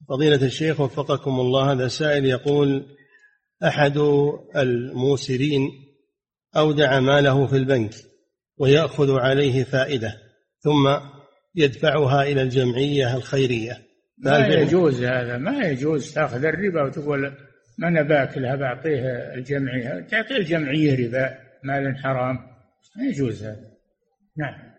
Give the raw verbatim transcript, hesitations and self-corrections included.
فضيلة الشيخ وفقكم الله، هذا سائل يقول: أحد الموسرين أودع ماله في البنك ويأخذ عليه فائدة ثم يدفعها إلى الجمعية الخيرية، ما يجوز هذا، ما يجوز تأخذ الربا وتقول ما أنا باكلها بعطيه الجمعية، تعطي الجمعية ربا مال حرام، ما يجوز هذا. نعم.